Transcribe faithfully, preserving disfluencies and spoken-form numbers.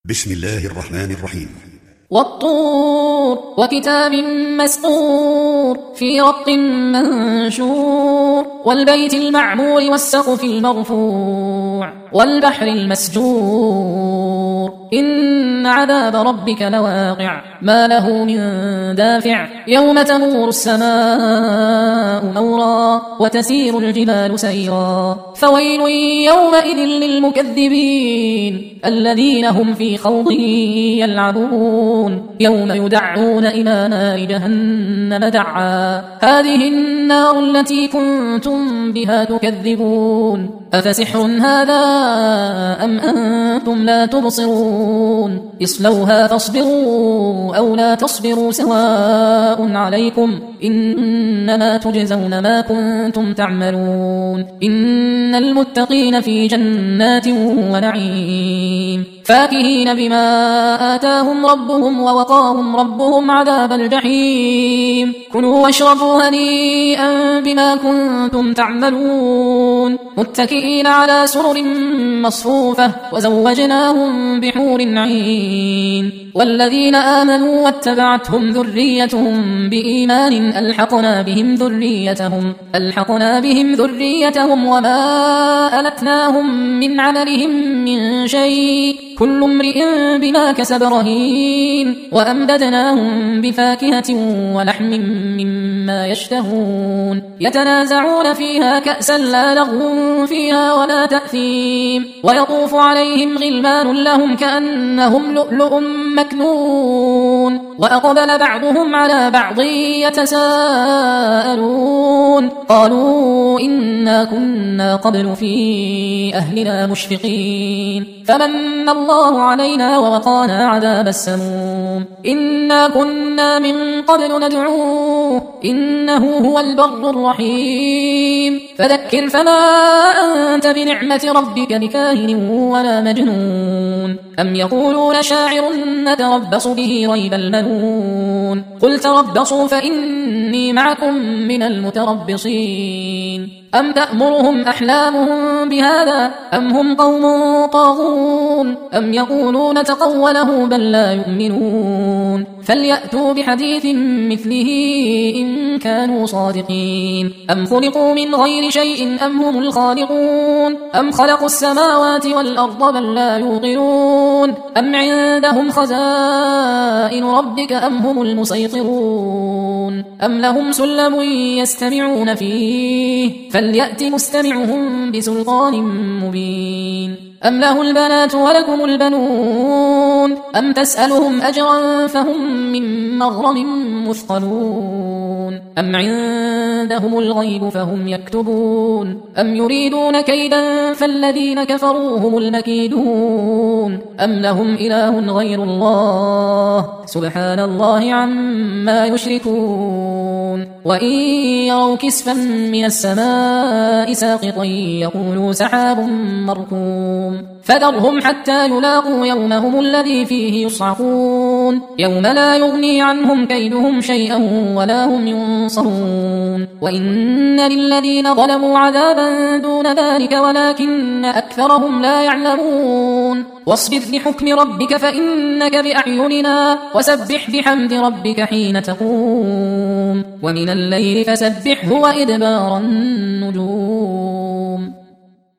بسم الله الرحمن الرحيم. والطور وكتاب مسطور في رق منشور والبيت المعمور والسقف المرفوع والبحر المسجور إن عذاب ربك لواقع ما له من دافع يوم تمور السماء مورا وتسير الجبال سيرا فويل يومئذ للمكذبين الذين هم في خوض يلعبون يوم يدعون إلى نار جهنم دعا هذه النار التي كنتم بها تكذبون أفسحر هذا أم أنتم لا تبصرون اصلوها فاصبروا أو لا تصبروا سواء عليكم إنما تجزون ما كنتم تعملون إن المتقين في جنات ونعيم فاكهين بما آتاهم ربهم ووقاهم ربهم عذاب الجحيم كلوا واشربوا هنيئا بما كنتم تعملون متكئين على سرر مصفوفة وزوجناهم بحور عين والذين آمنوا واتبعتهم ذريتهم بإيمان ألحقنا بهم ذريتهم ألحقنا بهم ذريتهم وما ألتناهم من عملهم من شيء كل امرئ بما كسب رهين وأمددناهم بفاكهة ولحم مما يشتهون يتنازعون فيها كأسا لا لغو فيها ولا تأثيم ويطوف عليهم غلمان لهم كأنهم لؤلؤ مكنون وأقبل بعضهم على بعض يتساءلون قالوا إنا كنا قبل في أهلنا مشفقين فمن الله علينا ووقانا عذاب السموم إنا كنا من قبل ندعوه إنه هو البر الرحيم فذكر فما أنت بنعمة ربك بكاهن ولا مجنون أم يقولون شاعر نتربص به ريب المنون قل تربصوا فإني معكم من المتربصين أم تأمرهم أحلامهم بهذا أم هم قوم طاغون أم يقولون تقوله بل لا يؤمنون فليأتوا بحديث مثله إن كانوا صادقين أم خلقوا من غير شيء أم هم الخالقون أم خلقوا السماوات والأرض بل لا يوقنون أم عندهم خزائن ربك أم هم المسيطرون أم لهم سلم يستمعون فيه فليأت مستمعهم بسلطان مبين أم له البنات ولكم البنون أم تسألهم أجرا فهم من مغرم مثقلون أم عندهم الغيب فهم يكتبون أم يريدون كيدا فالذين كفروا هم المكيدون أم لهم إله غير الله سبحان الله عما يشركون وإن يروا كسفا من السماء ساقطا يقولوا سحاب مركوم فذرهم حتى يلاقوا يومهم الذي فيه يصعقون يوم لا يغني عنهم كيدهم شيئا ولا هم ينصرون وإن للذين ظلموا عذابا دون ذلك ولكن أكثرهم لا يعلمون واصبر لحكم ربك فإنك بأعيننا وسبح بحمد ربك حين تقوم ومن الليل فسبحه وإدبار النجوم.